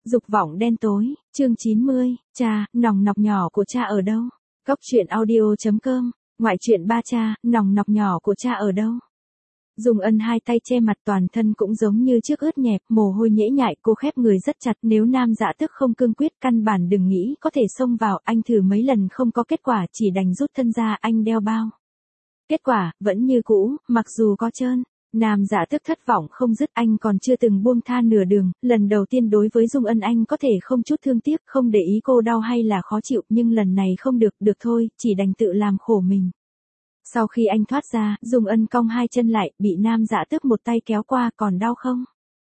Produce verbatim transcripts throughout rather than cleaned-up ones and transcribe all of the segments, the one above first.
Dục vọng đen tối, chương chín mươi, cha, nòng nọc nhỏ của cha ở đâu? Cốc truyện audio chấm com, ngoại truyện ba cha, nòng nọc nhỏ của cha ở đâu? Dung Ân hai tay che mặt, toàn thân cũng giống như trước ướt nhẹp, mồ hôi nhễ nhại, cô khép người rất chặt, nếu Nam Dạ Tước không cương quyết căn bản đừng nghĩ có thể xông vào, anh thử mấy lần không có kết quả, chỉ đành rút thân ra, anh đeo bao. Kết quả, vẫn như cũ, mặc dù có trơn. Nam Dạ Tước thất vọng không dứt, anh còn chưa từng buông tha nửa đường, lần đầu tiên đối với Dung Ân anh có thể không chút thương tiếc, không để ý cô đau hay là khó chịu, nhưng lần này không được, được thôi, chỉ đành tự làm khổ mình. Sau khi anh thoát ra, Dung Ân cong hai chân lại, bị Nam Dạ Tước một tay kéo qua, còn đau không?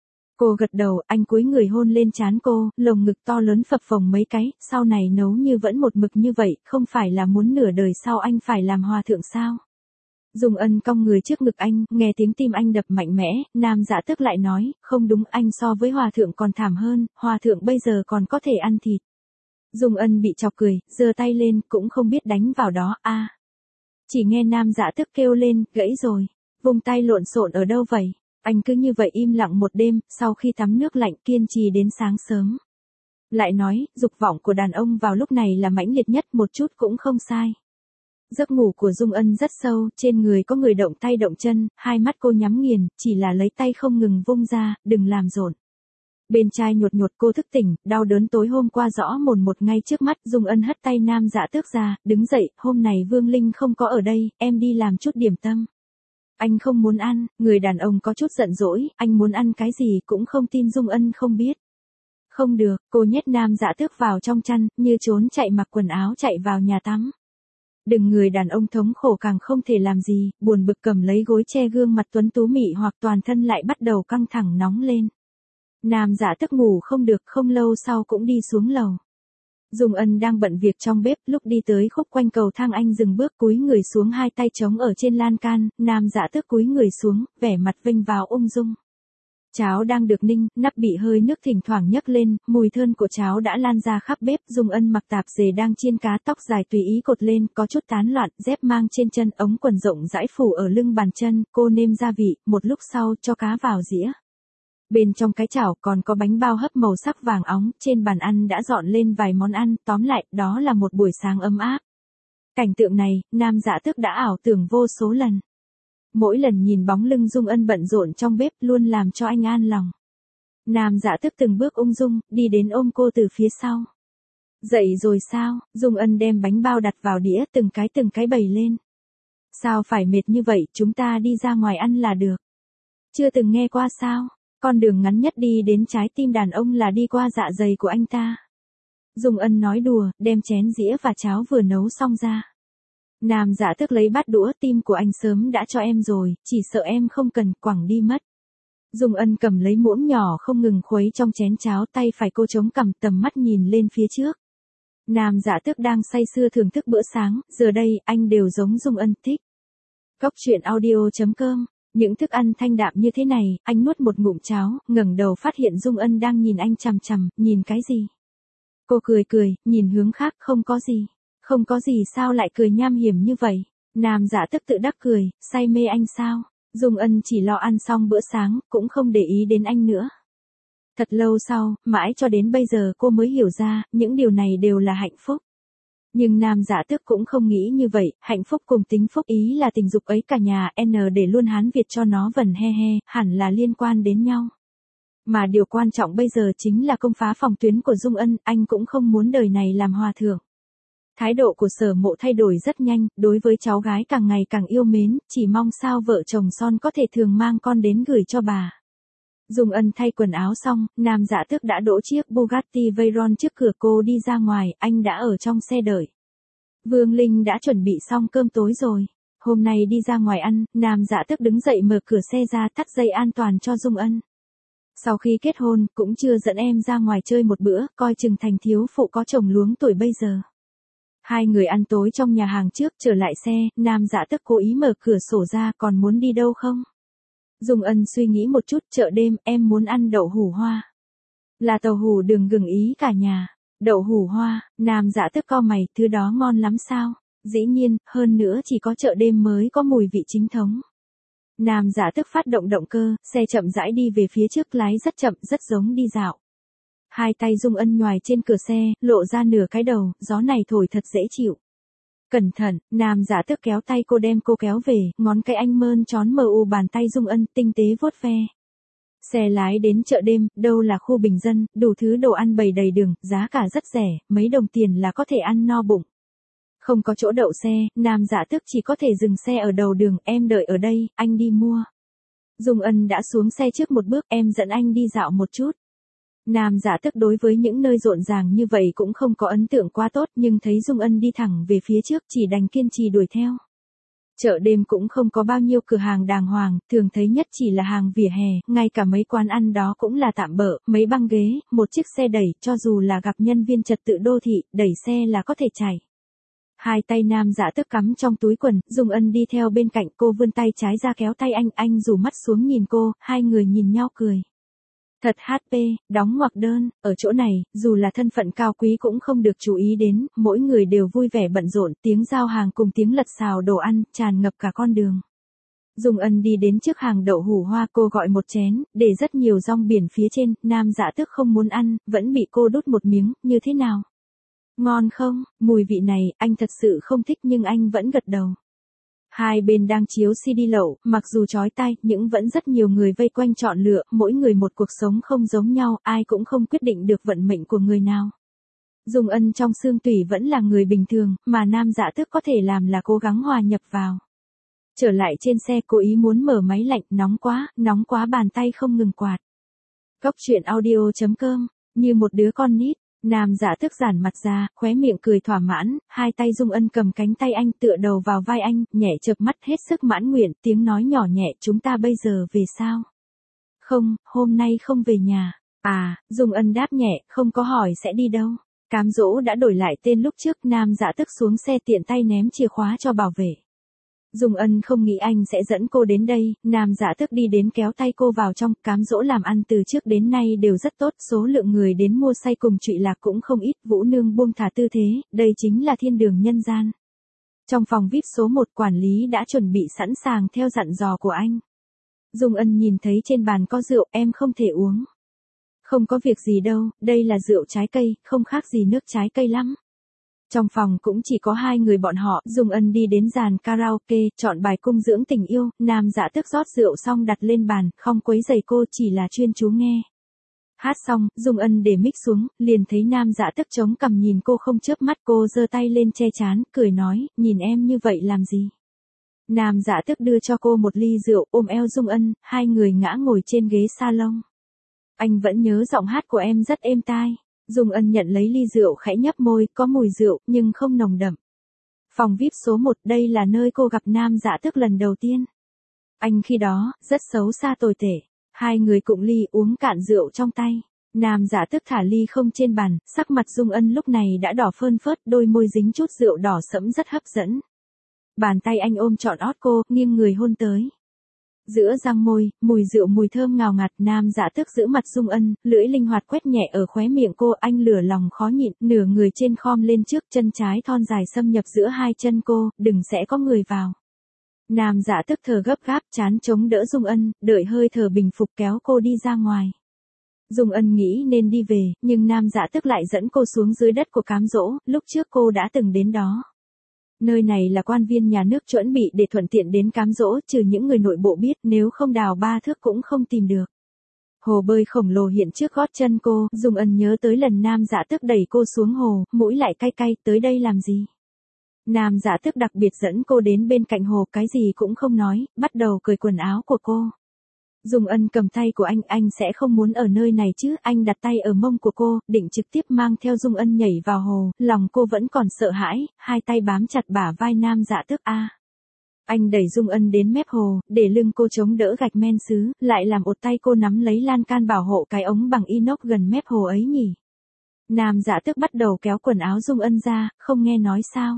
Cô gật đầu, anh cúi người hôn lên trán cô, lồng ngực to lớn phập phồng mấy cái, sau này nấu như vẫn một mực như vậy, không phải là muốn nửa đời sau anh phải làm hòa thượng sao? Dung Ân cong người trước ngực anh, nghe tiếng tim anh đập mạnh mẽ, Nam Dạ Tước lại nói, không đúng, anh so với hòa thượng còn thảm hơn, hòa thượng bây giờ còn có thể ăn thịt. Dung Ân bị chọc cười, giơ tay lên, cũng không biết đánh vào đó, a. À. Chỉ nghe Nam Dạ Tước kêu lên, gãy rồi, vùng tay lộn xộn ở đâu vậy? Anh cứ như vậy im lặng một đêm, sau khi tắm nước lạnh kiên trì đến sáng sớm. Lại nói, dục vọng của đàn ông vào lúc này là mãnh liệt nhất, một chút cũng không sai. Giấc ngủ của Dung Ân rất sâu, trên người có người động tay động chân, hai mắt cô nhắm nghiền, chỉ là lấy tay không ngừng vung ra, đừng làm rộn. Bên trai nhột nhột cô thức tỉnh, đau đớn tối hôm qua rõ mồn một ngay trước mắt, Dung Ân hất tay Nam Dạ Tước ra, đứng dậy, hôm này Vương Linh không có ở đây, em đi làm chút điểm tâm. Anh không muốn ăn, người đàn ông có chút giận dỗi, anh muốn ăn cái gì cũng không tin Dung Ân không biết. Không được, cô nhét Nam Dạ Tước vào trong chăn, như trốn chạy mặc quần áo chạy vào nhà tắm. Đừng, người đàn ông thống khổ càng không thể làm gì, buồn bực cầm lấy gối che gương mặt tuấn tú mị hoặc toàn thân lại bắt đầu căng thẳng nóng lên. Nam Dạ Tước ngủ không được, không lâu sau cũng đi xuống lầu. Dung Ân đang bận việc trong bếp, lúc đi tới khúc quanh cầu thang anh dừng bước cúi người xuống, hai tay trống ở trên lan can, Nam Dạ Tước cúi người xuống, vẻ mặt vênh váo ung dung. Cháo đang được ninh, nắp bị hơi nước thỉnh thoảng nhấc lên, mùi thơm của cháo đã lan ra khắp bếp. Dung Ân mặc tạp dề đang chiên cá, tóc dài tùy ý cột lên, có chút tán loạn, dép mang trên chân, ống quần rộng rãi phủ ở lưng bàn chân, cô nêm gia vị, một lúc sau cho cá vào dĩa. Bên trong cái chảo còn có bánh bao hấp màu sắc vàng óng, trên bàn ăn đã dọn lên vài món ăn, tóm lại, đó là một buổi sáng ấm áp. Cảnh tượng này, Nam Dạ Tước đã ảo tưởng vô số lần. Mỗi lần nhìn bóng lưng Dung Ân bận rộn trong bếp luôn làm cho anh an lòng. Nam Dạ Tước từng bước ung dung, đi đến ôm cô từ phía sau. Dậy rồi sao? Dung Ân đem bánh bao đặt vào đĩa, từng cái từng cái bày lên. Sao phải mệt như vậy, chúng ta đi ra ngoài ăn là được. Chưa từng nghe qua sao? Con đường ngắn nhất đi đến trái tim đàn ông là đi qua dạ dày của anh ta. Dung Ân nói đùa, đem chén dĩa và cháo vừa nấu xong ra. Nam Dạ Tước lấy bát đũa, tim của anh sớm đã cho em rồi, chỉ sợ em không cần, quẳng đi mất. Dung Ân cầm lấy muỗng nhỏ không ngừng khuấy trong chén cháo, tay phải cô chống cằm, tầm mắt nhìn lên phía trước. Nam Dạ Tước đang say sưa thưởng thức bữa sáng, giờ đây, anh đều giống Dung Ân thích. Cốc truyện audio chấm com, những thức ăn thanh đạm như thế này, anh nuốt một ngụm cháo, ngẩng đầu phát hiện Dung Ân đang nhìn anh chằm chằm, nhìn cái gì? Cô cười cười, nhìn hướng khác, không có gì. Không có gì sao lại cười nham hiểm như vậy? Nam Dạ Tước tự đắc cười, say mê anh sao? Dung Ân chỉ lo ăn xong bữa sáng, cũng không để ý đến anh nữa. Thật lâu sau, mãi cho đến bây giờ cô mới hiểu ra, những điều này đều là hạnh phúc. Nhưng Nam Dạ Tước cũng không nghĩ như vậy, hạnh phúc cùng tính phúc ý là tình dục ấy cả nhà N để luôn Hán Việt cho nó vần he he, hẳn là liên quan đến nhau. Mà điều quan trọng bây giờ chính là công phá phòng tuyến của Dung Ân, anh cũng không muốn đời này làm hòa thượng. Thái độ của Sở Mộ thay đổi rất nhanh, đối với cháu gái càng ngày càng yêu mến, chỉ mong sao vợ chồng son có thể thường mang con đến gửi cho bà. Dung Ân thay quần áo xong, Nam Dạ Tước đã đỗ chiếc Bugatti Veyron trước cửa, cô đi ra ngoài, anh đã ở trong xe đợi. Vương Linh đã chuẩn bị xong cơm tối rồi. Hôm nay đi ra ngoài ăn, Nam Dạ Tước đứng dậy mở cửa xe ra, thắt dây an toàn cho Dung Ân. Sau khi kết hôn, cũng chưa dẫn em ra ngoài chơi một bữa, coi chừng thành thiếu phụ có chồng luống tuổi bây giờ. Hai người ăn tối trong nhà hàng trước, trở lại xe, Nam Dạ Tước cố ý mở cửa sổ ra, còn muốn đi đâu không? Dung Ân suy nghĩ một chút, chợ đêm, em muốn ăn đậu hủ hoa. Là tàu hủ đường gừng ý cả nhà. Đậu hủ hoa, Nam Dạ Tước cau mày, thứ đó ngon lắm sao? Dĩ nhiên, hơn nữa chỉ có chợ đêm mới có mùi vị chính thống. Nam Dạ Tước phát động động cơ, xe chậm rãi đi về phía trước, lái rất chậm, rất giống đi dạo. Hai tay Dung Ân nhoài trên cửa xe, lộ ra nửa cái đầu, gió này thổi thật dễ chịu. Cẩn thận, nam giả tước kéo tay cô đem cô kéo về, ngón cái anh mơn trón mờ u bàn tay Dung Ân, tinh tế vuốt ve. Xe lái đến chợ đêm, đâu là khu bình dân, đủ thứ đồ ăn bày đầy đường, giá cả rất rẻ, mấy đồng tiền là có thể ăn no bụng. Không có chỗ đậu xe, nam giả tước chỉ có thể dừng xe ở đầu đường, em đợi ở đây, anh đi mua. Dung Ân đã xuống xe trước một bước, em dẫn anh đi dạo một chút. Nam giả tước đối với những nơi rộn ràng như vậy cũng không có ấn tượng quá tốt, nhưng thấy Dung Ân đi thẳng về phía trước chỉ đành kiên trì đuổi theo. Chợ đêm cũng không có bao nhiêu cửa hàng đàng hoàng, thường thấy nhất chỉ là hàng vỉa hè, ngay cả mấy quán ăn đó cũng là tạm bợ, mấy băng ghế, một chiếc xe đẩy, cho dù là gặp nhân viên trật tự đô thị, đẩy xe là có thể chạy. Hai tay nam giả tước cắm trong túi quần, Dung Ân đi theo bên cạnh, cô vươn tay trái ra kéo tay anh, anh rủ mắt xuống nhìn cô, hai người nhìn nhau cười. Thật hát pê, đóng ngoặc đơn, ở chỗ này, dù là thân phận cao quý cũng không được chú ý đến, mỗi người đều vui vẻ bận rộn, tiếng giao hàng cùng tiếng lật xào đồ ăn, tràn ngập cả con đường. Dung Ân đi đến trước hàng đậu hủ hoa, cô gọi một chén, để rất nhiều rong biển phía trên, nam giả tước không muốn ăn, vẫn bị cô đút một miếng, như thế nào? Ngon không? Mùi vị này, anh thật sự không thích nhưng anh vẫn gật đầu. Hai bên đang chiếu xê đê lậu, mặc dù chói tai, nhưng vẫn rất nhiều người vây quanh chọn lựa, mỗi người một cuộc sống không giống nhau, ai cũng không quyết định được vận mệnh của người nào. Dung Ân trong xương tủy vẫn là người bình thường, mà nam dạ tước có thể làm là cố gắng hòa nhập vào. Trở lại trên xe cố ý muốn mở máy lạnh, nóng quá, nóng quá bàn tay không ngừng quạt. Cốc truyện audio chấm com, như một đứa con nít. Nam giả tước giãn mặt ra, khóe miệng cười thỏa mãn, hai tay Dung Ân cầm cánh tay anh tựa đầu vào vai anh, nhẹ chợp mắt hết sức mãn nguyện, tiếng nói nhỏ nhẹ, chúng ta bây giờ về sao? Không, hôm nay không về nhà. À, Dung Ân đáp nhẹ, không có hỏi sẽ đi đâu. Cám dỗ đã đổi lại tên lúc trước, nam giả tước xuống xe tiện tay ném chìa khóa cho bảo vệ. Dung Ân không nghĩ anh sẽ dẫn cô đến đây, nam giả tước đi đến kéo tay cô vào trong, cám dỗ làm ăn từ trước đến nay đều rất tốt, số lượng người đến mua say cùng trụy lạc cũng không ít, Vũ Nương buông thả tư thế, đây chính là thiên đường nhân gian. Trong phòng vi ai pi số một, quản lý đã chuẩn bị sẵn sàng theo dặn dò của anh. Dung Ân nhìn thấy trên bàn có rượu, em không thể uống. Không có việc gì đâu, đây là rượu trái cây, không khác gì nước trái cây lắm. Trong phòng cũng chỉ có hai người bọn họ, Dung Ân đi đến dàn karaoke, chọn bài cung dưỡng tình yêu, nam dạ tước rót rượu xong đặt lên bàn, không quấy rầy cô, chỉ là chuyên chú nghe. Hát xong, Dung Ân để mic xuống, liền thấy nam dạ tước chống cằm nhìn cô không chớp mắt, cô giơ tay lên che trán, cười nói, nhìn em như vậy làm gì? Nam dạ tước đưa cho cô một ly rượu, ôm eo Dung Ân, hai người ngã ngồi trên ghế salon. Anh vẫn nhớ giọng hát của em rất êm tai. Dung Ân nhận lấy ly rượu khẽ nhấp môi, có mùi rượu, nhưng không nồng đậm. Phòng vi ai pi số một, đây là nơi cô gặp nam dạ tước lần đầu tiên. Anh khi đó, rất xấu xa tồi tệ. Hai người cụng ly uống cạn rượu trong tay. Nam dạ tước thả ly không trên bàn, sắc mặt Dung Ân lúc này đã đỏ phơn phớt, đôi môi dính chút rượu đỏ sẫm rất hấp dẫn. Bàn tay anh ôm trọn ót cô, nghiêng người hôn tới. Giữa răng môi, mùi rượu mùi thơm ngào ngạt, nam dạ tước giữ mặt Dung Ân, lưỡi linh hoạt quét nhẹ ở khóe miệng cô, anh lửa lòng khó nhịn, nửa người trên khom lên trước, chân trái thon dài xâm nhập giữa hai chân cô, đừng sẽ có người vào. Nam dạ tước thở gấp gáp, chán chống đỡ Dung Ân, đợi hơi thở bình phục kéo cô đi ra ngoài. Dung Ân nghĩ nên đi về, nhưng nam dạ tước lại dẫn cô xuống dưới đất của cám dỗ, lúc trước cô đã từng đến đó. Nơi này là quan viên nhà nước chuẩn bị để thuận tiện đến cám dỗ, trừ những người nội bộ biết, nếu không đào ba thước cũng không tìm được. Hồ bơi khổng lồ hiện trước gót chân cô, Dung Ân nhớ tới lần nam dạ tước đẩy cô xuống hồ, mũi lại cay cay, tới đây làm gì? Nam dạ tước đặc biệt dẫn cô đến bên cạnh hồ, cái gì cũng không nói, bắt đầu cởi quần áo của cô. Dung Ân cầm tay của anh, anh sẽ không muốn ở nơi này chứ, anh đặt tay ở mông của cô, định trực tiếp mang theo Dung Ân nhảy vào hồ, lòng cô vẫn còn sợ hãi, hai tay bám chặt bả vai nam dạ tước a. Anh đẩy Dung Ân đến mép hồ, để lưng cô chống đỡ gạch men sứ, lại làm một tay cô nắm lấy lan can bảo hộ cái ống bằng inox gần mép hồ ấy nhỉ. Nam dạ tước bắt đầu kéo quần áo Dung Ân ra, không nghe nói sao.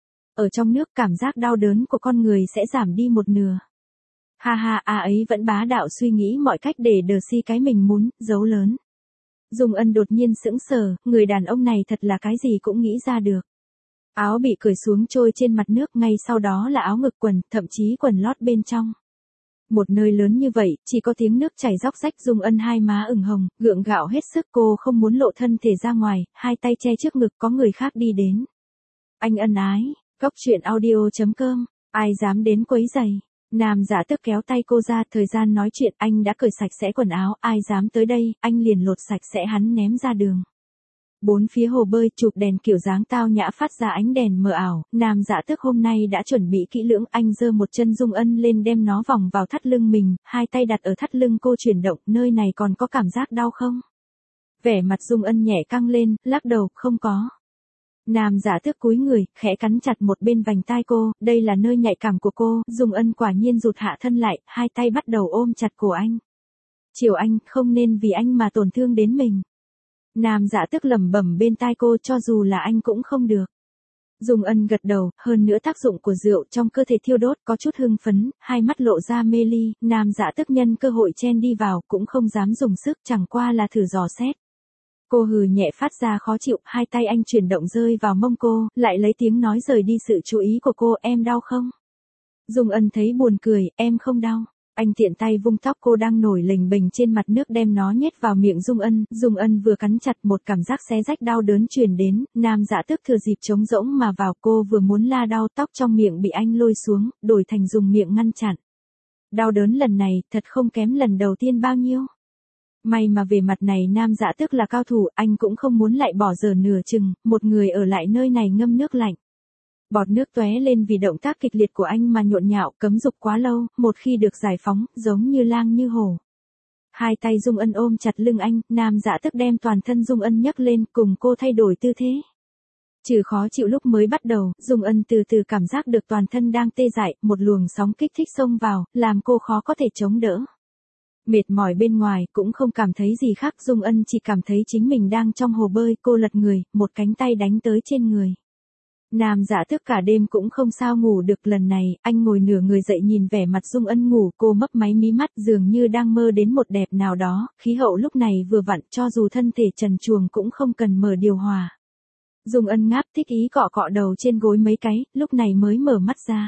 Ở trong nước cảm giác đau đớn của con người sẽ giảm đi một nửa. Ha ha, a ấy vẫn bá đạo suy nghĩ mọi cách để đờ si cái mình muốn, giấu lớn. Dung Ân đột nhiên sững sờ, người đàn ông này thật là cái gì cũng nghĩ ra được. Áo bị cởi xuống trôi trên mặt nước, ngay sau đó là áo ngực quần, thậm chí quần lót bên trong. Một nơi lớn như vậy, chỉ có tiếng nước chảy róc rách. Dung Ân hai má ửng hồng, gượng gạo hết sức, cô không muốn lộ thân thể ra ngoài, hai tay che trước ngực, có người khác đi đến. Anh ân ái, Cốc truyện audio chấm com, ai dám đến quấy giày. Nam Dạ Tước kéo tay cô ra, thời gian nói chuyện, anh đã cởi sạch sẽ quần áo, ai dám tới đây, anh liền lột sạch sẽ hắn ném ra đường. Bốn phía hồ bơi chụp đèn kiểu dáng tao nhã phát ra ánh đèn mờ ảo, Nam Dạ Tước hôm nay đã chuẩn bị kỹ lưỡng, anh giơ một chân Dung Ân lên đem nó vòng vào thắt lưng mình, hai tay đặt ở thắt lưng cô chuyển động, nơi này còn có cảm giác đau không? Vẻ mặt Dung Ân nhẹ căng lên, lắc đầu, không có. Nam Dạ Tước cúi người, khẽ cắn chặt một bên vành tai cô, đây là nơi nhạy cảm của cô, Dung Ân quả nhiên rụt hạ thân lại, hai tay bắt đầu ôm chặt cổ anh. Chiều anh, không nên vì anh mà tổn thương đến mình. Nam Dạ Tước lẩm bẩm bên tai cô, cho dù là anh cũng không được. Dung Ân gật đầu, hơn nữa tác dụng của rượu trong cơ thể thiêu đốt, có chút hưng phấn, hai mắt lộ ra mê ly, Nam Dạ Tước nhân cơ hội chen đi vào, cũng không dám dùng sức, chẳng qua là thử dò xét. Cô hừ nhẹ phát ra khó chịu, hai tay anh chuyển động rơi vào mông cô, lại lấy tiếng nói rời đi sự chú ý của cô, em đau không? Dung Ân thấy buồn cười, em không đau. Anh tiện tay vung tóc cô đang nổi lềnh bềnh trên mặt nước đem nó nhét vào miệng Dung Ân, Dung Ân vừa cắn chặt một cảm giác xé rách đau đớn truyền đến, Nam Dạ Tước thừa dịp trống rỗng mà vào, cô vừa muốn la đau, tóc trong miệng bị anh lôi xuống, đổi thành dùng miệng ngăn chặn. Đau đớn lần này, thật không kém lần đầu tiên bao nhiêu. May mà về mặt này Nam Dạ Tước là cao thủ, anh cũng không muốn lại bỏ dở nửa chừng, một người ở lại nơi này ngâm nước lạnh. Bọt nước tóe lên vì động tác kịch liệt của anh mà nhộn nhạo, cấm dục quá lâu, một khi được giải phóng, giống như lang như hổ. Hai tay Dung Ân ôm chặt lưng anh, Nam Dạ Tước đem toàn thân Dung Ân nhấc lên, cùng cô thay đổi tư thế. Trừ khó chịu lúc mới bắt đầu, Dung Ân từ từ cảm giác được toàn thân đang tê dại, một luồng sóng kích thích xông vào, làm cô khó có thể chống đỡ. Mệt mỏi bên ngoài, cũng không cảm thấy gì khác, Dung Ân chỉ cảm thấy chính mình đang trong hồ bơi, cô lật người, một cánh tay đánh tới trên người. Nam Dạ Tước cả đêm cũng không sao ngủ được, lần này, anh ngồi nửa người dậy nhìn vẻ mặt Dung Ân ngủ, cô mấp máy mí mắt dường như đang mơ đến một đẹp nào đó, khí hậu lúc này vừa vặn, cho dù thân thể trần truồng cũng không cần mở điều hòa. Dung Ân ngáp thích ý cọ cọ đầu trên gối mấy cái, lúc này mới mở mắt ra.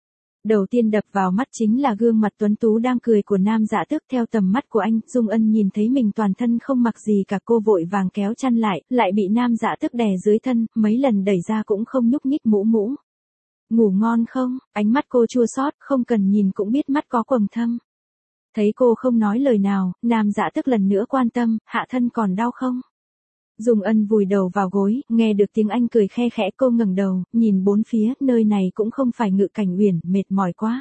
Đầu tiên đập vào mắt chính là gương mặt tuấn tú đang cười của Nam Dạ Tước, theo tầm mắt của anh, Dung Ân nhìn thấy mình toàn thân không mặc gì cả, cô vội vàng kéo chăn lại, lại bị Nam Dạ Tước đè dưới thân, mấy lần đẩy ra cũng không nhúc nhích mũ mũ. Ngủ ngon không? Ánh mắt cô chua xót, không cần nhìn cũng biết mắt có quầng thâm. Thấy cô không nói lời nào, Nam Dạ Tước lần nữa quan tâm, hạ thân còn đau không? Dung Ân vùi đầu vào gối, nghe được tiếng anh cười khe khẽ, cô ngẩng đầu, nhìn bốn phía, nơi này cũng không phải Ngự Cảnh Uyển, mệt mỏi quá.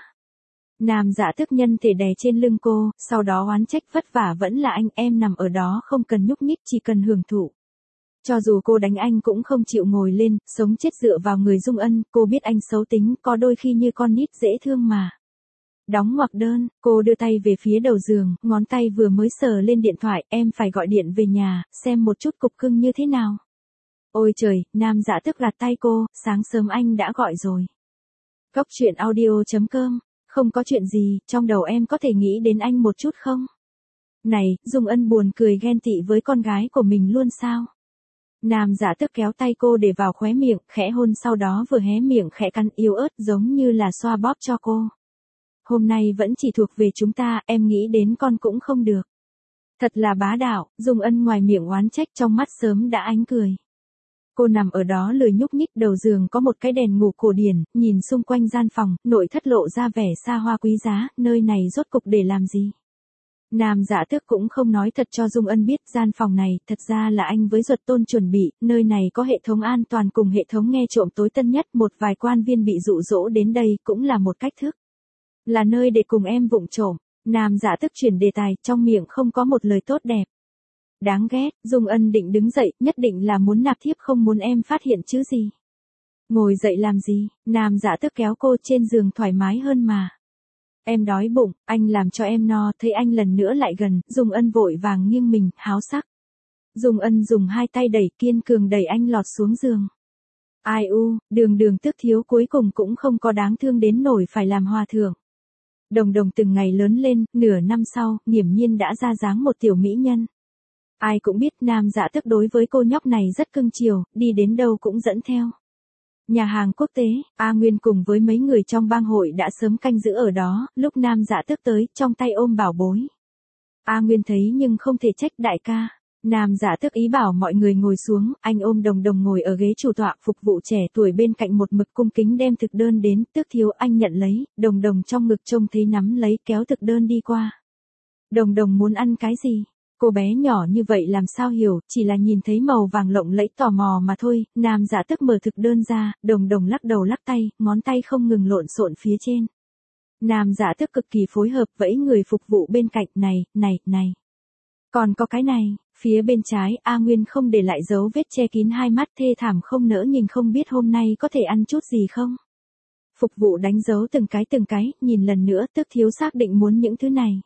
Nam Dạ Tước nhân thể đè trên lưng cô, sau đó oán trách, vất vả vẫn là anh, em nằm ở đó không cần nhúc nhích, chỉ cần hưởng thụ. Cho dù cô đánh anh cũng không chịu ngồi lên, sống chết dựa vào người Dung Ân, cô biết anh xấu tính, có đôi khi như con nít dễ thương mà. Đóng ngoặc đơn, cô đưa tay về phía đầu giường, ngón tay vừa mới sờ lên điện thoại, em phải gọi điện về nhà, xem một chút cục cưng như thế nào. Ôi trời, Nam Dạ Tước gạt tay cô, sáng sớm anh đã gọi rồi. Cốc truyện audio chấm com, không có chuyện gì, trong đầu em có thể nghĩ đến anh một chút không? Này, Dung Ân buồn cười ghen tị với con gái của mình luôn sao? Nam Dạ Tước kéo tay cô để vào khóe miệng, khẽ hôn, sau đó vừa hé miệng khẽ cắn yếu ớt giống như là xoa bóp cho cô. Hôm nay vẫn chỉ thuộc về chúng ta, em nghĩ đến con cũng không được. Thật là bá đạo, Dung Ân ngoài miệng oán trách, trong mắt sớm đã ánh cười. Cô nằm ở đó lười nhúc nhích, đầu giường có một cái đèn ngủ cổ điển, nhìn xung quanh gian phòng, nội thất lộ ra vẻ xa hoa quý giá, nơi này rốt cục để làm gì? Nam Dạ Tước cũng không nói thật cho Dung Ân biết, gian phòng này, thật ra là anh với Duật Tôn chuẩn bị, nơi này có hệ thống an toàn cùng hệ thống nghe trộm tối tân nhất, một vài quan viên bị dụ dỗ đến đây cũng là một cách thức. Là nơi để cùng em vụng trộm. Nam Dạ Tước chuyển đề tài, trong miệng không có một lời tốt đẹp. Đáng ghét, Dung Ân định đứng dậy, nhất định là muốn nạp thiếp, không muốn em phát hiện chứ gì. Ngồi dậy làm gì? Nam Dạ Tước kéo cô, trên giường thoải mái hơn mà. Em đói bụng, anh làm cho em no, thấy anh lần nữa lại gần, Dung Ân vội vàng nghiêng mình, háo sắc. Dung Ân dùng hai tay đẩy, kiên cường đẩy anh lọt xuống giường. Ai u, đường đường Tước thiếu cuối cùng cũng không có đáng thương đến nổi phải làm hòa thượng. Đồng Đồng từng ngày lớn lên, nửa năm sau, nghiễm nhiên đã ra dáng một tiểu mỹ nhân. Ai cũng biết Nam Dạ Tước đối với cô nhóc này rất cưng chiều, đi đến đâu cũng dẫn theo. Nhà hàng quốc tế, A Nguyên cùng với mấy người trong bang hội đã sớm canh giữ ở đó, lúc Nam Dạ Tước tới, trong tay ôm bảo bối. A Nguyên thấy nhưng không thể trách đại ca. Nam Dạ Tước ý bảo mọi người ngồi xuống, anh ôm Đồng Đồng ngồi ở ghế chủ tọa, phục vụ trẻ tuổi bên cạnh một mực cung kính đem thực đơn đến, Tước thiếu anh nhận lấy, Đồng Đồng trong ngực trông thấy nắm lấy kéo thực đơn đi qua. Đồng Đồng muốn ăn cái gì? Cô bé nhỏ như vậy làm sao hiểu, chỉ là nhìn thấy màu vàng lộng lẫy tò mò mà thôi. Nam Dạ Tước mở thực đơn ra, Đồng Đồng lắc đầu lắc tay, ngón tay không ngừng lộn xộn phía trên. Nam Dạ Tước cực kỳ phối hợp vẫy người phục vụ bên cạnh, này, này, này. Còn có cái này, phía bên trái A Nguyên không để lại dấu vết che kín hai mắt thê thảm không nỡ nhìn, không biết hôm nay có thể ăn chút gì không. Phục vụ đánh dấu từng cái từng cái, nhìn lần nữa, Tước thiếu xác định muốn những thứ này.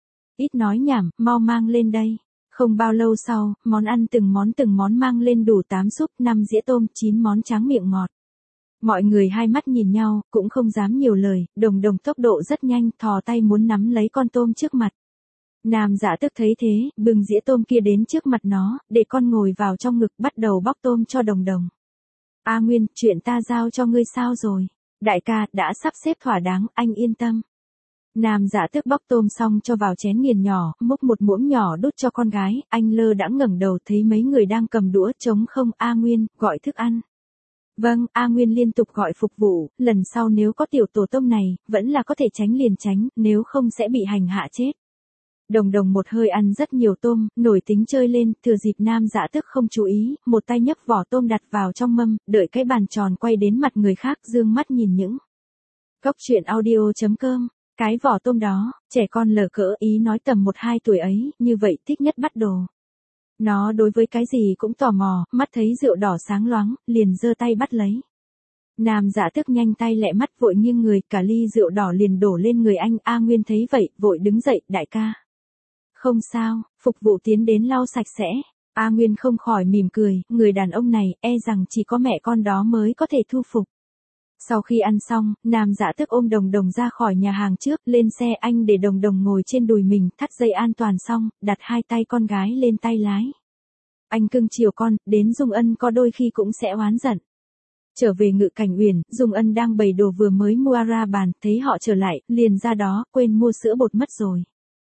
Ít nói nhảm, mau mang lên đây. Không bao lâu sau, món ăn từng món từng món mang lên, đủ tám súp, năm dĩa tôm, chín món tráng miệng ngọt. Mọi người hai mắt nhìn nhau, cũng không dám nhiều lời, Đồng Đồng tốc độ rất nhanh, thò tay muốn nắm lấy con tôm trước mặt. Nam Dạ Tước thấy thế, bưng dĩa tôm kia đến trước mặt nó, để con ngồi vào trong ngực, bắt đầu bóc tôm cho Đồng Đồng. A Nguyên, chuyện ta giao cho ngươi sao rồi? Đại ca, đã sắp xếp thỏa đáng, anh yên tâm. Nam Dạ Tước bóc tôm xong cho vào chén nghiền nhỏ, múc một muỗng nhỏ đút cho con gái, anh lơ đãng ngẩng đầu thấy mấy người đang cầm đũa trống không. A Nguyên, gọi thức ăn. Vâng, A Nguyên liên tục gọi phục vụ, lần sau nếu có tiểu tổ tông này, vẫn là có thể tránh liền tránh, nếu không sẽ bị hành hạ chết. Đồng Đồng một hơi ăn rất nhiều tôm, nổi tính chơi lên, thừa dịp Nam Dạ Tước không chú ý, một tay nhấc vỏ tôm đặt vào trong mâm, đợi cái bàn tròn quay đến mặt người khác, dương mắt nhìn những. Cốc truyện audio chấm com. Cái vỏ tôm đó, trẻ con lờ cỡ ý nói tầm một hai tuổi ấy, như vậy thích nhất bắt đồ. Nó đối với cái gì cũng tò mò, mắt thấy rượu đỏ sáng loáng, liền giơ tay bắt lấy. Nam Dạ Tước nhanh tay lẹ mắt vội nghiêng người, cả ly rượu đỏ liền đổ lên người anh. A Nguyên thấy vậy, vội đứng dậy, đại ca. Không sao, phục vụ tiến đến lau sạch sẽ. A Nguyên không khỏi mỉm cười, người đàn ông này, e rằng chỉ có mẹ con đó mới có thể thu phục. Sau khi ăn xong, Nam Dạ Tước ôm Đồng Đồng ra khỏi nhà hàng trước, lên xe anh để Đồng Đồng ngồi trên đùi mình, thắt dây an toàn xong, đặt hai tay con gái lên tay lái. Anh cưng chiều con, đến Dung Ân có đôi khi cũng sẽ oán giận. Trở về Ngự Cảnh Uyển, Dung Ân đang bày đồ vừa mới mua ra bàn, thấy họ trở lại, liền ra đó, quên mua sữa bột mất rồi.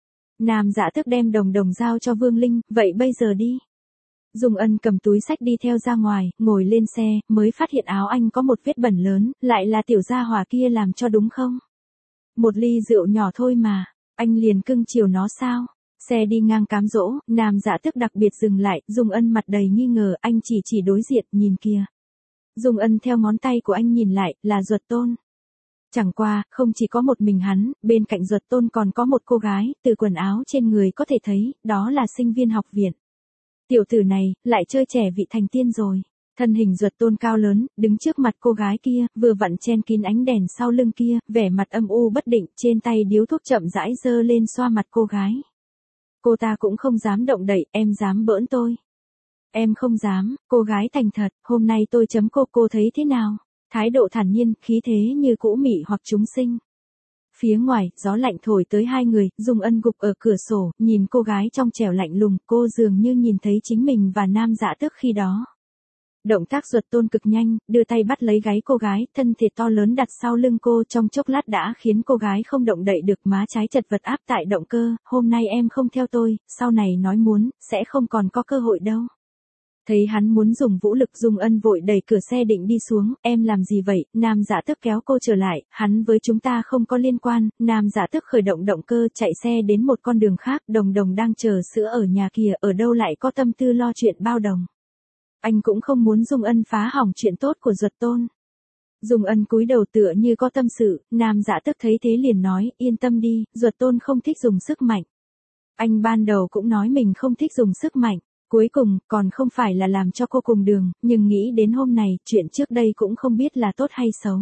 Nam Dạ Tước đem Đồng Đồng giao cho Vương Linh, vậy bây giờ đi. Dung Ân cầm túi xách đi theo ra ngoài, ngồi lên xe, mới phát hiện áo anh có một vết bẩn lớn, lại là tiểu gia hỏa kia làm cho đúng không? Một ly rượu nhỏ thôi mà, anh liền cưng chiều nó sao? Xe đi ngang cám dỗ, Nam Dạ Tước đặc biệt dừng lại, Dung Ân mặt đầy nghi ngờ, anh chỉ chỉ đối diện, nhìn kìa. Dung Ân theo ngón tay của anh nhìn lại, là Duật Tôn. Chẳng qua, không chỉ có một mình hắn, bên cạnh Duật Tôn còn có một cô gái, từ quần áo trên người có thể thấy, đó là sinh viên học viện. Tiểu tử này, lại chơi trẻ vị thành tiên rồi. Thân hình Duật Tôn cao lớn, đứng trước mặt cô gái kia, vừa vặn chen kín ánh đèn sau lưng kia, vẻ mặt âm u bất định, trên tay điếu thuốc chậm rãi giơ lên xoa mặt cô gái. Cô ta cũng không dám động đậy, em dám bỡn tôi. Em không dám, cô gái thành thật, hôm nay tôi chấm cô, cô thấy thế nào? Thái độ thản nhiên, khí thế như cũ mị hoặc chúng sinh. Phía ngoài, gió lạnh thổi tới hai người, Dung Ân gục ở cửa sổ, nhìn cô gái trong trẻo lạnh lùng, cô dường như nhìn thấy chính mình và Nam Dạ Tước khi đó. Động tác Duật Tôn cực nhanh, đưa tay bắt lấy gáy cô gái, thân thể to lớn đặt sau lưng cô, trong chốc lát đã khiến cô gái không động đậy được, má trái chật vật áp tại động cơ. Hôm nay em không theo tôi, sau này nói muốn, sẽ không còn có cơ hội đâu. Thấy hắn muốn dùng vũ lực, Dung Ân vội đẩy cửa xe định đi xuống, em làm gì vậy? Nam Dạ Tước kéo cô trở lại, hắn với chúng ta không có liên quan. Nam Dạ Tước khởi động động cơ, chạy xe đến một con đường khác, Đồng Đồng đang chờ sữa ở nhà kìa, ở đâu lại có tâm tư lo chuyện bao đồng. Anh cũng không muốn Dung Ân phá hỏng chuyện tốt của Duật Tôn. Dung Ân cúi đầu tựa như có tâm sự, Nam Dạ Tước thấy thế liền nói, yên tâm đi, Duật Tôn không thích dùng sức mạnh. Anh ban đầu cũng nói mình không thích dùng sức mạnh. Cuối cùng, còn không phải là làm cho cô cùng đường, nhưng nghĩ đến hôm này, chuyện trước đây cũng không biết là tốt hay xấu.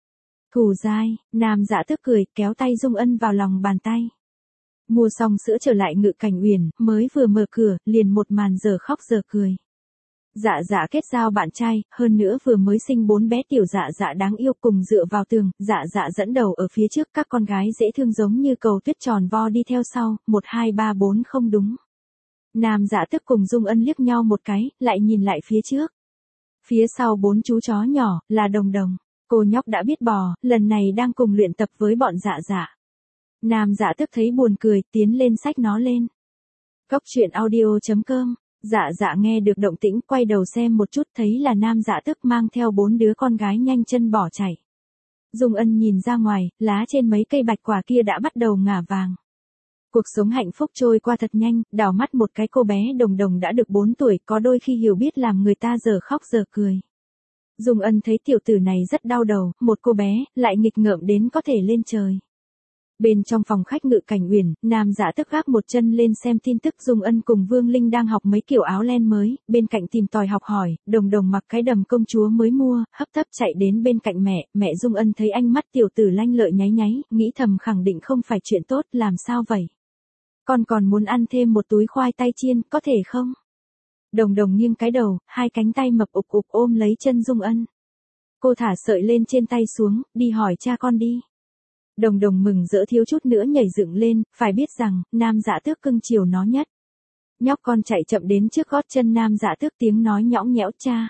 Thù dai, Nam Dạ Tước cười, kéo tay Dung Ân vào lòng bàn tay. Mua xong sữa trở lại Ngự Cảnh Uyển, mới vừa mở cửa, liền một màn giờ khóc giờ cười. Dạ dạ kết giao bạn trai, hơn nữa vừa mới sinh bốn bé tiểu dạ dạ đáng yêu, cùng dựa vào tường, dạ dạ dẫn đầu ở phía trước, các con gái dễ thương giống như cầu tuyết tròn vo đi theo sau, một hai ba bốn không đúng. Nam Dạ Tước cùng Dung Ân liếc nhau một cái, lại nhìn lại phía trước. Phía sau bốn chú chó nhỏ, là Đồng Đồng. Cô nhóc đã biết bò, lần này đang cùng luyện tập với bọn Dạ Dạ. Nam Dạ Tước thấy buồn cười, tiến lên xách nó lên. Cốc truyện audio chấm com. Dạ Dạ nghe được động tĩnh, quay đầu xem một chút, thấy là Nam Dạ Tước mang theo bốn đứa con gái nhanh chân bỏ chạy. Dung Ân nhìn ra ngoài, lá trên mấy cây bạch quả kia đã bắt đầu ngả vàng. Cuộc sống hạnh phúc trôi qua thật nhanh, đảo mắt một cái cô bé Đồng Đồng đã được bốn tuổi, có đôi khi hiểu biết làm người ta giờ khóc giờ cười. Dung Ân thấy tiểu tử này rất đau đầu, một cô bé, lại nghịch ngợm đến có thể lên trời. Bên trong phòng khách Ngự Cảnh Uyển, Nam Dạ Tước gác một chân lên xem tin tức. Dung Ân cùng Vương Linh đang học mấy kiểu áo len mới, bên cạnh tìm tòi học hỏi. Đồng Đồng mặc cái đầm công chúa mới mua, hấp tấp chạy đến bên cạnh mẹ. Mẹ Dung Ân thấy ánh mắt tiểu tử lanh lợi nháy nháy, nghĩ thầm khẳng định không phải chuyện tốt, làm sao vậy? Con còn muốn ăn thêm một túi khoai tây chiên, có thể không? Đồng Đồng nghiêng cái đầu, hai cánh tay mập ục ục ôm lấy chân Dung Ân. Cô thả sợi lên trên tay xuống, đi hỏi cha con đi. Đồng Đồng mừng rỡ thiếu chút nữa nhảy dựng lên, phải biết rằng, Nam Dạ Tước cưng chiều nó nhất. Nhóc con chạy chậm đến trước gót chân Nam Dạ Tước, tiếng nói nhõng nhẽo cha.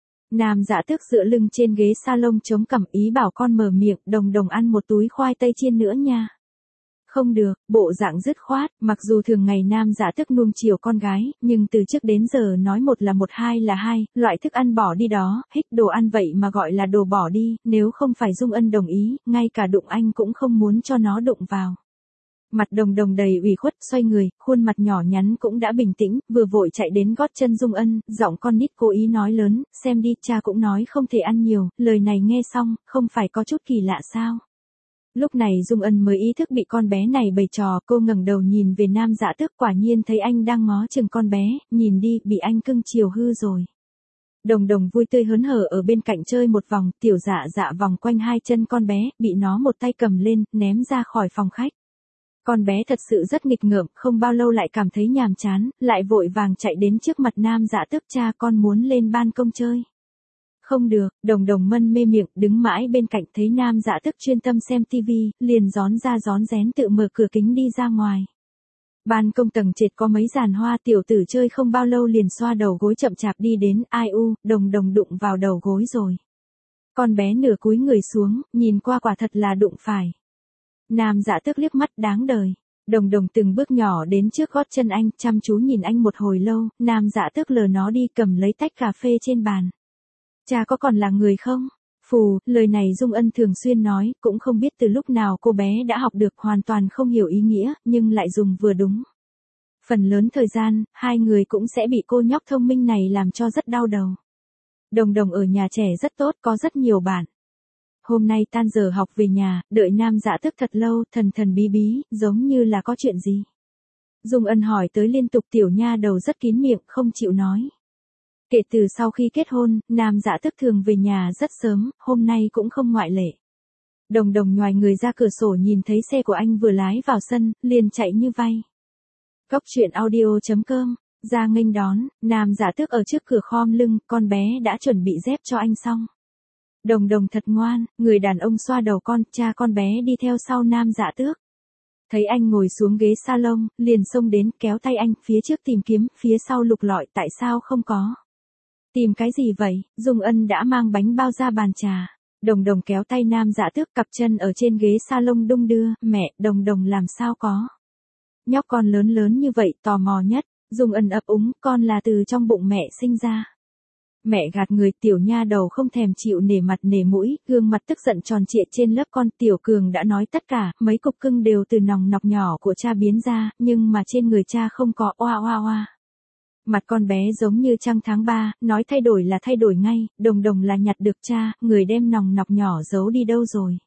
Nam Dạ Tước dựa lưng trên ghế salon chống cằm, ý bảo con mở miệng. Đồng Đồng ăn một túi khoai tây chiên nữa nha. Không được, bộ dạng dứt khoát, mặc dù thường ngày Nam Dạ Tước nuông chiều con gái, nhưng từ trước đến giờ nói một là một, hai là hai, loại thức ăn bỏ đi đó, hích đồ ăn vậy mà gọi là đồ bỏ đi, nếu không phải Dung Ân đồng ý, ngay cả đụng anh cũng không muốn cho nó đụng vào. Mặt Đồng Đồng đầy ủy khuất, xoay người, khuôn mặt nhỏ nhắn cũng đã bình tĩnh, vừa vội chạy đến gót chân Dung Ân, giọng con nít cố ý nói lớn, xem đi, cha cũng nói không thể ăn nhiều, lời này nghe xong, không phải có chút kỳ lạ sao? Lúc này Dung Ân mới ý thức bị con bé này bày trò, cô ngẩng đầu nhìn về Nam Dạ Tước, quả nhiên thấy anh đang ngó chừng con bé, nhìn đi, bị anh cưng chiều hư rồi. Đồng Đồng vui tươi hớn hở ở bên cạnh chơi một vòng, tiểu Dạ Dạ vòng quanh hai chân con bé, bị nó một tay cầm lên, ném ra khỏi phòng khách. Con bé thật sự rất nghịch ngợm, không bao lâu lại cảm thấy nhàm chán, lại vội vàng chạy đến trước mặt Nam Dạ Tước, cha con muốn lên ban công chơi. Không được, Đồng Đồng mân mê miệng, đứng mãi bên cạnh, thấy Nam Dạ Tước chuyên tâm xem tivi, liền rón ra rón rén tự mở cửa kính đi ra ngoài. Ban công tầng trệt có mấy giàn hoa, tiểu tử chơi không bao lâu liền xoa đầu gối chậm chạp đi đến, ai u, Đồng Đồng đụng vào đầu gối rồi. Con bé nửa cúi người xuống, nhìn qua quả thật là đụng phải. Nam Dạ Tước liếc mắt, đáng đời. Đồng Đồng từng bước nhỏ đến trước gót chân anh, chăm chú nhìn anh một hồi lâu, Nam Dạ Tước lờ nó đi, cầm lấy tách cà phê trên bàn. Cha có còn là người không? Phù, lời này Dung Ân thường xuyên nói, cũng không biết từ lúc nào cô bé đã học được, hoàn toàn không hiểu ý nghĩa, nhưng lại dùng vừa đúng. Phần lớn thời gian, hai người cũng sẽ bị cô nhóc thông minh này làm cho rất đau đầu. Đồng Đồng ở nhà trẻ rất tốt, có rất nhiều bạn. Hôm nay tan giờ học về nhà, đợi Nam Dạ Tước thật lâu, thần thần bí bí, giống như là có chuyện gì. Dung Ân hỏi tới liên tục, tiểu nha đầu rất kín miệng, không chịu nói. Kể từ sau khi kết hôn, Nam Dạ Tước thường về nhà rất sớm, hôm nay cũng không ngoại lệ. Đồng Đồng nhoài người ra cửa sổ nhìn thấy xe của anh vừa lái vào sân, liền chạy như vay. Cốc truyện audio chấm com, ra nghênh đón, Nam Dạ Tước ở trước cửa khom lưng, con bé đã chuẩn bị dép cho anh xong. Đồng Đồng thật ngoan, người đàn ông xoa đầu con, cha con bé đi theo sau Nam Dạ Tước. Thấy anh ngồi xuống ghế salon, liền xông đến, kéo tay anh, phía trước tìm kiếm, phía sau lục lọi, tại sao không có. Tìm cái gì vậy? Dung Ân đã mang bánh bao ra bàn trà. Đồng Đồng kéo tay Nam Dạ Tước, cặp chân ở trên ghế salon đung đưa, mẹ, Đồng Đồng làm sao có. Nhóc con lớn lớn như vậy, tò mò nhất. Dung Ân ấp úng, con là từ trong bụng mẹ sinh ra. Mẹ gạt người, tiểu nha đầu không thèm chịu nể mặt nể mũi, gương mặt tức giận tròn trịa trên lớp con. Tiểu Cường đã nói tất cả, mấy cục cưng đều từ nòng nọc nhỏ của cha biến ra, nhưng mà trên người cha không có, oa oa oa. Mặt con bé giống như trăng tháng ba, nói thay đổi là thay đổi ngay, Đồng Đồng là nhặt được cha, người đem nòng nọc nhỏ giấu đi đâu rồi.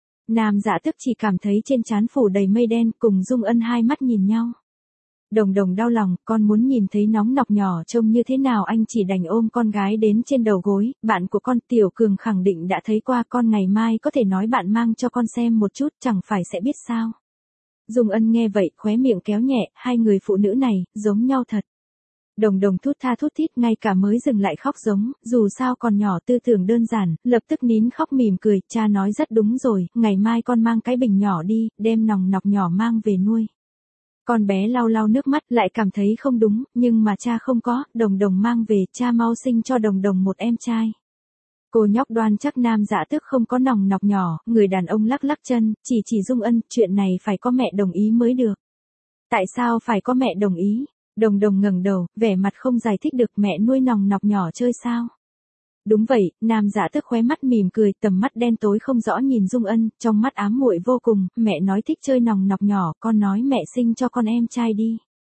Nam Dạ Tước chỉ cảm thấy trên trán phủ đầy mây đen, cùng Dung Ân hai mắt nhìn nhau. Đồng Đồng đau lòng, con muốn nhìn thấy nóng nọc nhỏ trông như thế nào, anh chỉ đành ôm con gái đến trên đầu gối, bạn của con Tiểu Cường khẳng định đã thấy qua, con ngày mai có thể nói bạn mang cho con xem một chút, chẳng phải sẽ biết sao. Dung Ân nghe vậy, khóe miệng kéo nhẹ, hai người phụ nữ này, giống nhau thật. Đồng Đồng thút tha thút thít, ngay cả mới dừng lại khóc giống, dù sao còn nhỏ tư tưởng đơn giản, lập tức nín khóc mỉm cười, cha nói rất đúng rồi, ngày mai con mang cái bình nhỏ đi, đem nòng nọc nhỏ mang về nuôi. Con bé lau lau nước mắt lại cảm thấy không đúng, nhưng mà cha không có, Đồng Đồng mang về, cha mau sinh cho Đồng Đồng một em trai. Cô nhóc đoan chắc Nam Dạ Tước không có nòng nọc nhỏ, người đàn ông lắc lắc chân, chỉ chỉ Dung Ân, chuyện này phải có mẹ đồng ý mới được. Tại sao phải có mẹ đồng ý? Đồng Đồng ngẩng đầu, vẻ mặt không giải thích được, mẹ nuôi nòng nọc nhỏ chơi sao? Đúng vậy, Nam Dạ Tước khóe mắt mỉm cười, tầm mắt đen tối không rõ nhìn Dung Ân, trong mắt ám muội vô cùng, mẹ nói thích chơi nòng nọc nhỏ, con nói mẹ sinh cho con em trai đi.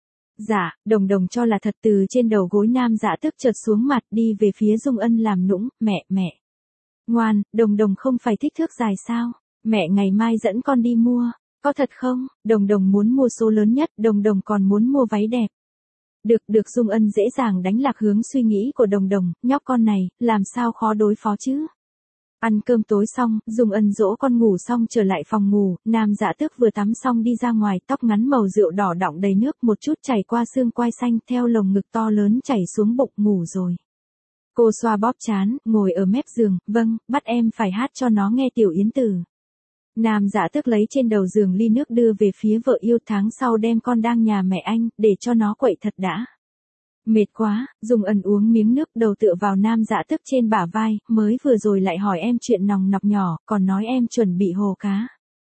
Dạ, Đồng Đồng cho là thật, từ trên đầu gối Nam Dạ Tước chợt xuống mặt đi về phía Dung Ân làm nũng, mẹ, mẹ. Ngoan, Đồng Đồng không phải thích thước dài sao? Mẹ ngày mai dẫn con đi mua, có thật không? Đồng Đồng muốn mua số lớn nhất, Đồng Đồng còn muốn mua váy đẹp. Được, được Dung Ân dễ dàng đánh lạc hướng suy nghĩ của Đồng Đồng, nhóc con này, làm sao khó đối phó chứ? Ăn cơm tối xong, Dung Ân dỗ con ngủ xong trở lại phòng ngủ, Nam Dạ Tước vừa tắm xong đi ra ngoài, tóc ngắn màu rượu đỏ đọng đầy nước, một chút chảy qua xương quai xanh, theo lồng ngực to lớn chảy xuống bụng, ngủ rồi. Cô xoa bóp trán, ngồi ở mép giường, vâng, bắt em phải hát cho nó nghe Tiểu Yến Tử. Nam Dạ Tước lấy trên đầu giường ly nước đưa về phía vợ yêu, tháng sau đem con đang nhà mẹ anh, để cho nó quậy thật đã. Mệt quá, Dung Ân uống miếng nước, đầu tựa vào Nam Dạ Tước trên bả vai, mới vừa rồi lại hỏi em chuyện nòng nọc nhỏ, còn nói em chuẩn bị hồ cá.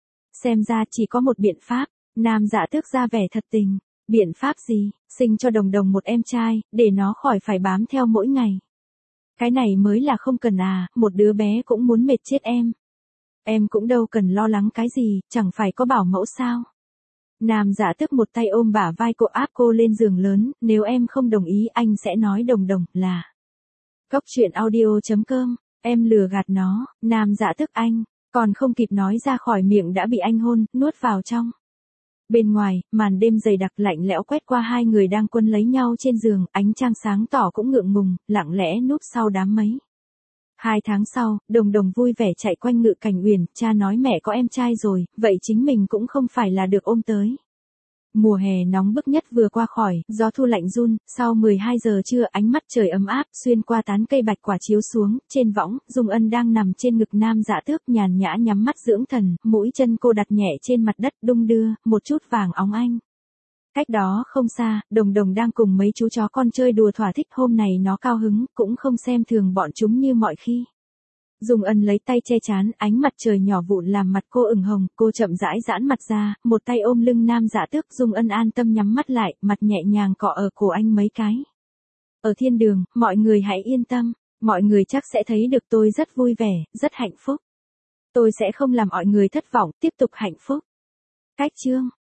Xem ra chỉ có một biện pháp, Nam Dạ Tước ra vẻ thật tình. Biện pháp gì? Sinh cho Đồng Đồng một em trai, để nó khỏi phải bám theo mỗi ngày. Cái này mới là không cần à, một đứa bé cũng muốn mệt chết em. Em cũng đâu cần lo lắng cái gì, chẳng phải có bảo mẫu sao. Nam Dạ Tước một tay ôm bả vai cô, áp cô lên giường lớn, nếu em không đồng ý anh sẽ nói Đồng Đồng là. Cốc truyện audio chấm com, em lừa gạt nó, Nam Dạ Tước anh, còn không kịp nói ra khỏi miệng đã bị anh hôn, nuốt vào trong. Bên ngoài, màn đêm dày đặc lạnh lẽo quét qua hai người đang quân lấy nhau trên giường, ánh trăng sáng tỏ cũng ngượng ngùng, lặng lẽ núp sau đám mây. Hai tháng sau, Đồng Đồng vui vẻ chạy quanh Ngự Cảnh Uyển, cha nói mẹ có em trai rồi, vậy chính mình cũng không phải là được ôm tới. Mùa hè nóng bức nhất vừa qua khỏi, gió thu lạnh run, sau mười hai giờ trưa ánh mắt trời ấm áp, xuyên qua tán cây bạch quả chiếu xuống, trên võng, Dung Ân đang nằm trên ngực Nam Dạ Tước nhàn nhã nhắm mắt dưỡng thần, mũi chân cô đặt nhẹ trên mặt đất đung đưa, một chút vàng óng ánh. Cách đó không xa, Đồng Đồng đang cùng mấy chú chó con chơi đùa thỏa thích, hôm này nó cao hứng, cũng không xem thường bọn chúng như mọi khi. Dung Ân lấy tay che chán, ánh mặt trời nhỏ vụn làm mặt cô ửng hồng, cô chậm rãi giãn mặt ra, một tay ôm lưng Nam Dạ Tước, Dung Ân an tâm nhắm mắt lại, mặt nhẹ nhàng cọ ở cổ anh mấy cái. Ở thiên đường, mọi người hãy yên tâm, mọi người chắc sẽ thấy được tôi rất vui vẻ, rất hạnh phúc. Tôi sẽ không làm mọi người thất vọng, tiếp tục hạnh phúc. Cách chương